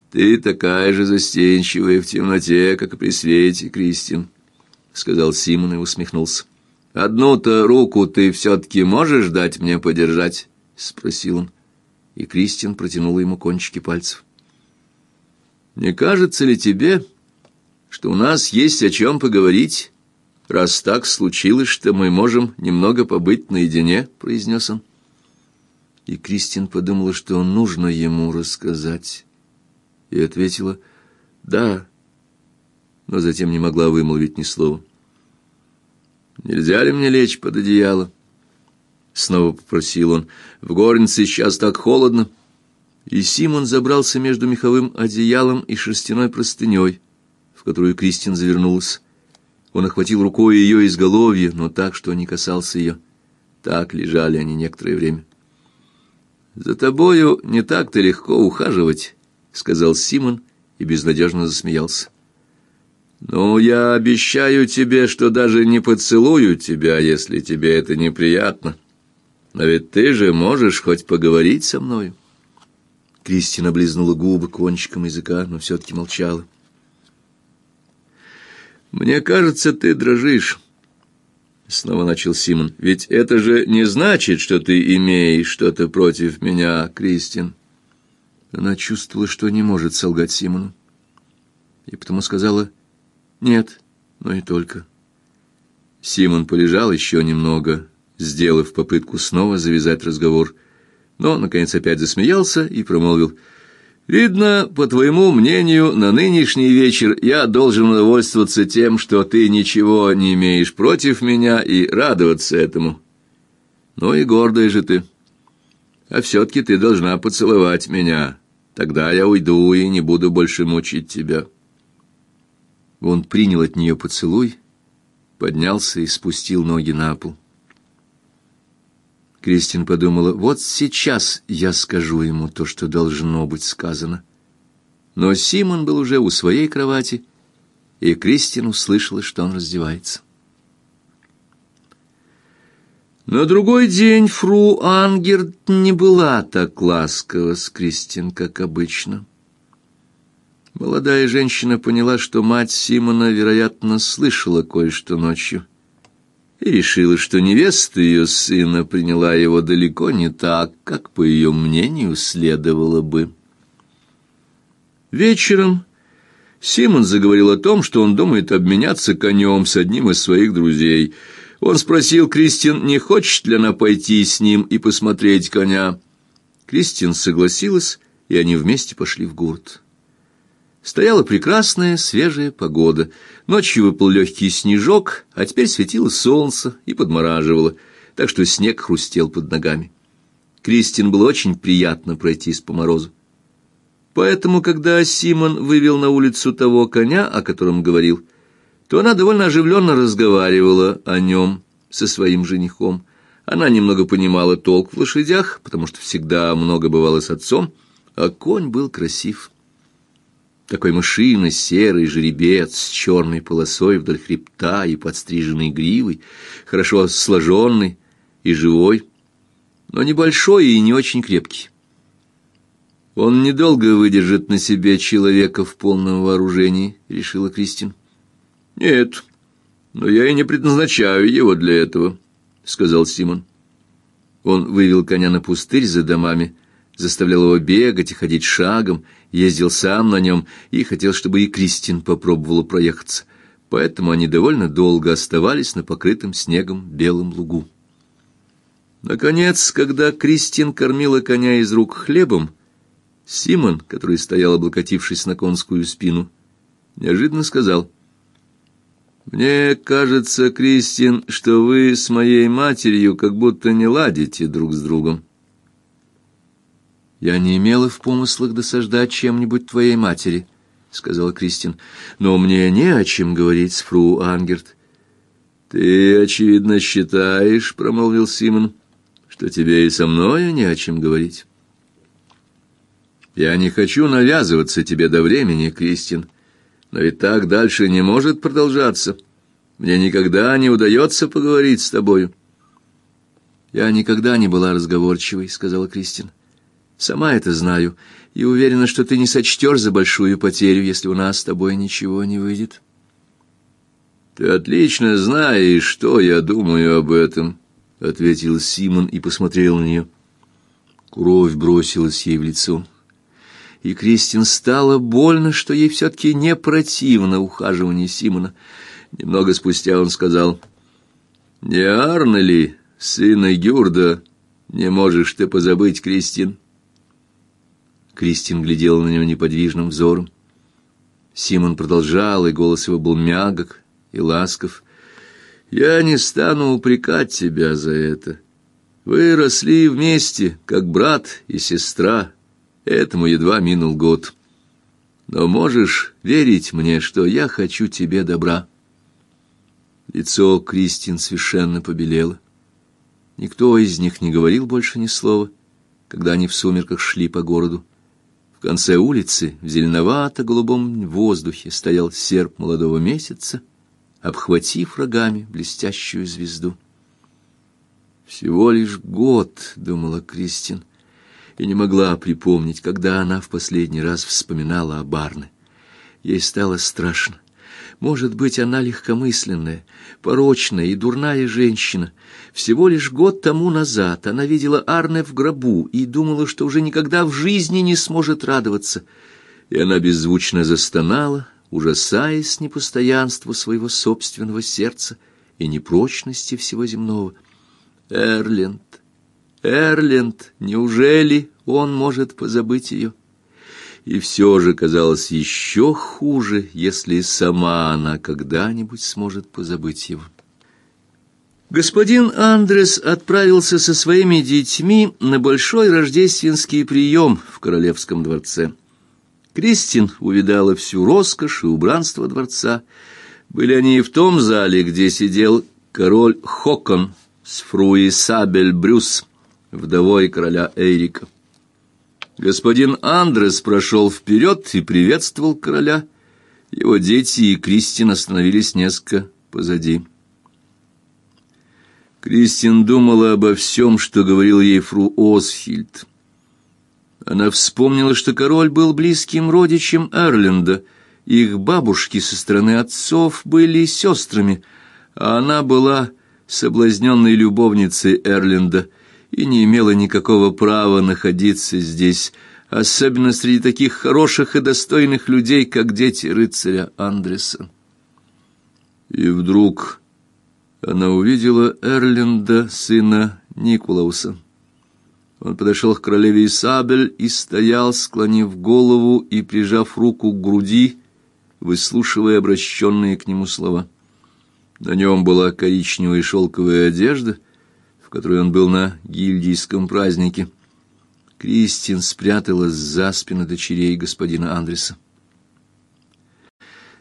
«Ты такая же застенчивая в темноте, как и при свете, Кристин», — сказал Симон и усмехнулся. «Одну-то руку ты все-таки можешь дать мне подержать?» — спросил он, и Кристин протянула ему кончики пальцев. «Не кажется ли тебе, что у нас есть о чем поговорить, раз так случилось, что мы можем немного побыть наедине?» — произнес он. И Кристин подумала, что нужно ему рассказать, и ответила «да», но затем не могла вымолвить ни слова. «Нельзя ли мне лечь под одеяло?» — снова попросил он. «В горнице сейчас так холодно». И Симон забрался между меховым одеялом и шерстяной простыней, в которую Кристин завернулась. Он охватил рукой ее изголовье, но так, что не касался ее. Так лежали они некоторое время. «За тобою не так-то легко ухаживать», — сказал Симон и безнадежно засмеялся. «Ну, я обещаю тебе, что даже не поцелую тебя, если тебе это неприятно. Но ведь ты же можешь хоть поговорить со мною». Кристина облизнула губы кончиком языка, но все-таки молчала. «Мне кажется, ты дрожишь», — снова начал Симон. «Ведь это же не значит, что ты имеешь что-то против меня, Кристин». Она чувствовала, что не может солгать Симону, и потому сказала «нет, но и только». Симон полежал еще немного, сделав попытку снова завязать разговор, но, наконец, опять засмеялся и промолвил: «Видно, по твоему мнению, на нынешний вечер я должен удовольствоваться тем, что ты ничего не имеешь против меня, и радоваться этому. Ну и гордая же ты. А все-таки ты должна поцеловать меня. Тогда я уйду и не буду больше мучить тебя». Он принял от нее поцелуй, поднялся и спустил ноги на пол. Кристин подумала: вот сейчас я скажу ему то, что должно быть сказано. Но Симон был уже у своей кровати, и Кристин услышала, что он раздевается. На другой день фру Ангерт не была так ласкова с Кристин, как обычно. Молодая женщина поняла, что мать Симона, вероятно, слышала кое-что ночью, и решила, что невеста ее сына приняла его далеко не так, как, по ее мнению, следовало бы. Вечером Симон заговорил о том, что он думает обменяться конем с одним из своих друзей. Он спросил Кристин, не хочет ли она пойти с ним и посмотреть коня. Кристин согласилась, и они вместе пошли в город. Стояла прекрасная свежая погода. Ночью выпал легкий снежок, а теперь светило солнце и подмораживало, так что снег хрустел под ногами. Кристин было очень приятно пройтись по морозу. Поэтому, когда Симон вывел на улицу того коня, о котором говорил, то она довольно оживленно разговаривала о нем со своим женихом. Она немного понимала толк в лошадях, потому что всегда много бывало с отцом, а конь был красив. Такой мышино-серый жеребец с черной полосой вдоль хребта и подстриженной гривой, хорошо сложенный и живой, но небольшой и не очень крепкий. «Он недолго выдержит на себе человека в полном вооружении», — решила Кристин. «Нет, но я и не предназначаю его для этого», — сказал Симон. Он вывел коня на пустырь за домами, заставлял его бегать и ходить шагом, ездил сам на нем и хотел, чтобы и Кристин попробовала проехаться. Поэтому они довольно долго оставались на покрытом снегом белом лугу. Наконец, когда Кристин кормила коня из рук хлебом, Симон, который стоял, облокотившись на конскую спину, неожиданно сказал: «Мне кажется, Кристин, что вы с моей матерью как будто не ладите друг с другом». «Я не имела в помыслах досаждать чем-нибудь твоей матери», — сказала Кристин, — «но мне не о чем говорить с фру Ангерт». «Ты, очевидно, считаешь, — промолвил Симон, — что тебе и со мною не о чем говорить». «Я не хочу навязываться тебе до времени, Кристин, но ведь так дальше не может продолжаться. Мне никогда не удается поговорить с тобою». «Я никогда не была разговорчивой, — сказала Кристин. Сама это знаю, и уверена, что ты не сочтешь за большую потерю, если у нас с тобой ничего не выйдет. Ты отлично знаешь, что я думаю об этом, — ответил Симон и посмотрел на нее. Кровь бросилась ей в лицо, и Кристин стало больно, что ей все-таки не противно ухаживание Симона. Немного спустя он сказал: «Не Арне ли, сына Гюрда, не можешь ты позабыть, Кристин?» Кристин глядела на него неподвижным взором. Симон продолжал, и голос его был мягок и ласков. «Я не стану упрекать тебя за это. Вы росли вместе, как брат и сестра. Этому едва минул год. Но можешь верить мне, что я хочу тебе добра». Лицо Кристин совершенно побелело. Никто из них не говорил больше ни слова, когда они в сумерках шли по городу. В конце улицы, в зеленовато-голубом воздухе, стоял серп молодого месяца, обхватив рогами блестящую звезду. «Всего лишь год», — думала Кристин, и не могла припомнить, когда она в последний раз вспоминала об Арне. Ей стало страшно. Может быть, она легкомысленная, порочная и дурная женщина. Всего лишь год тому назад она видела Арне в гробу и думала, что уже никогда в жизни не сможет радоваться. И она беззвучно застонала, ужасаясь непостоянству своего собственного сердца и непрочности всего земного. Эрленд, Эрленд, неужели он может позабыть ее? И все же казалось еще хуже, если сама она когда-нибудь сможет позабыть его. Господин Андрес отправился со своими детьми на большой рождественский прием в королевском дворце. Кристин увидала всю роскошь и убранство дворца. Были они и в том зале, где сидел король Хокон с фру Исабель Брюс, вдовой короля Эйрика. Господин Андрес прошел вперед и приветствовал короля. Его дети и Кристин остановились несколько позади. Кристин думала обо всем, что говорил ей фру Осхильд. Она вспомнила, что король был близким родичем Эрленда. Их бабушки со стороны отцов были сестрами, а она была соблазненной любовницей Эрленда и не имела никакого права находиться здесь, особенно среди таких хороших и достойных людей, как дети рыцаря Андреса. И вдруг она увидела Эрленда, сына Никулауса. Он подошел к королеве Исабель и стоял, склонив голову и прижав руку к груди, выслушивая обращенные к нему слова. На нем была коричневая шелковая одежда, в которой он был на гильдийском празднике. Кристин спряталась за спину дочерей господина Андреса.